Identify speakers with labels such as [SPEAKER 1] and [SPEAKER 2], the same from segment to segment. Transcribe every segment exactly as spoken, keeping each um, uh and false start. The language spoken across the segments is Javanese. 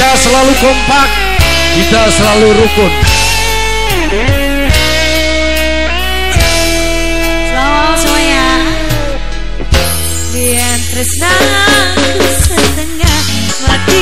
[SPEAKER 1] Kita selalu kompak, kita selalu rukun.
[SPEAKER 2] Selamat semuanya. Biar tresnaku setengah mati.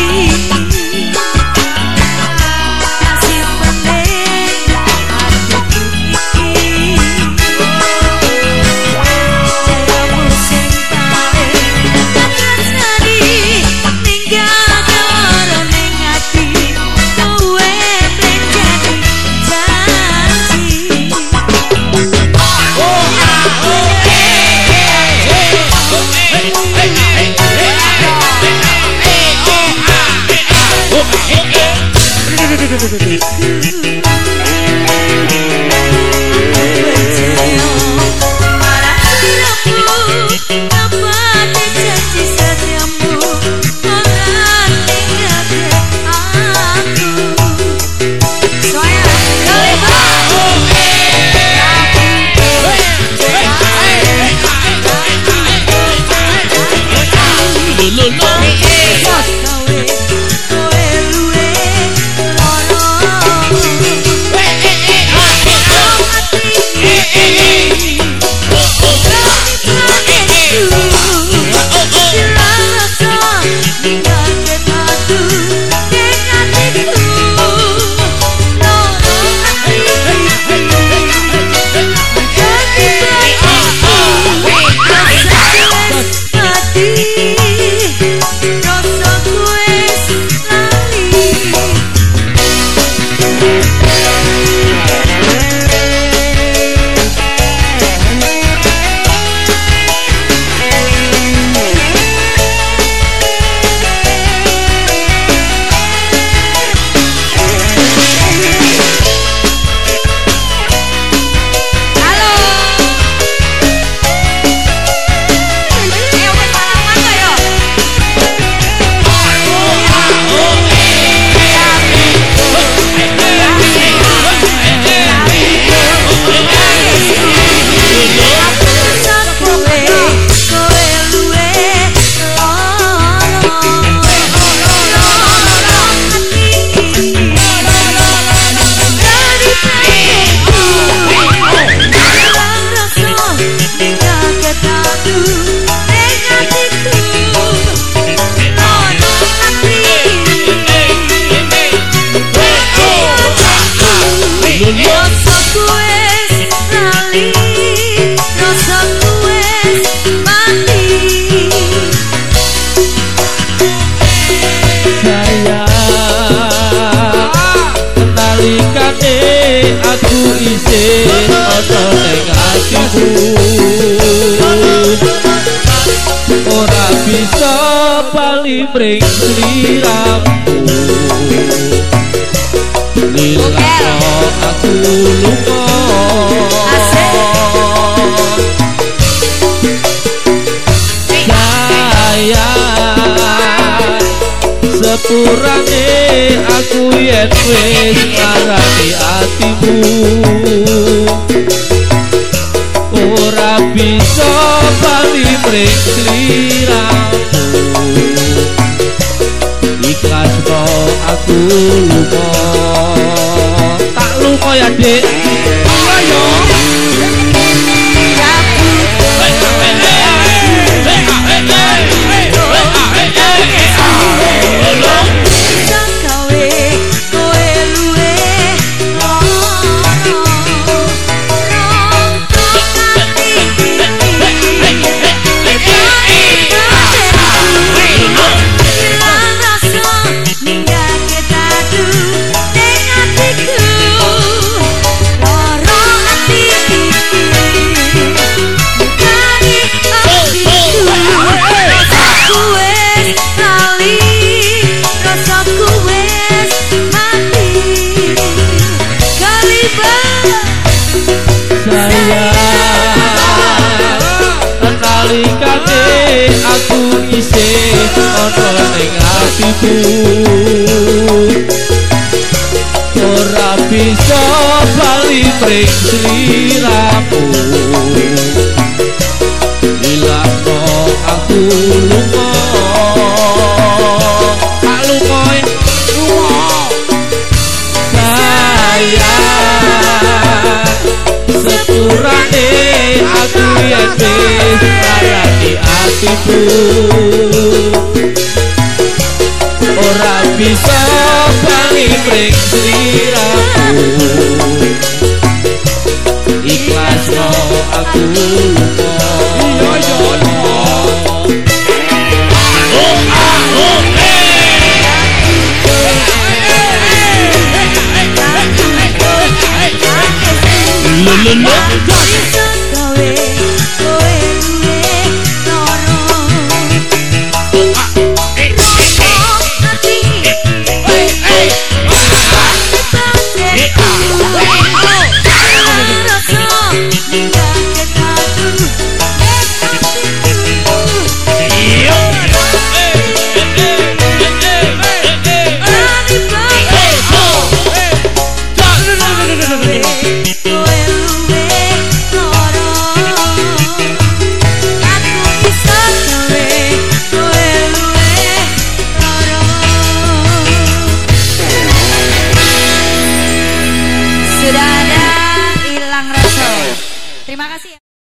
[SPEAKER 3] Aku isih ana ning atiku, ora bisa bali mring sliramu. Lilakno aku lunga sepurane aku yen wis ngarani atimu, ora bisa bali mring sliramu. Ikhlasno aku lunga, tak lunga ya Dik. Ayo aku isih ana ning atiku, ora bisa bali mring sliramu. Ilangno aku lunga, tak lunga hatiku ora bisa pangimring sliraku ikhlasno aku iya iya oh ah oh eh lho
[SPEAKER 2] Sudah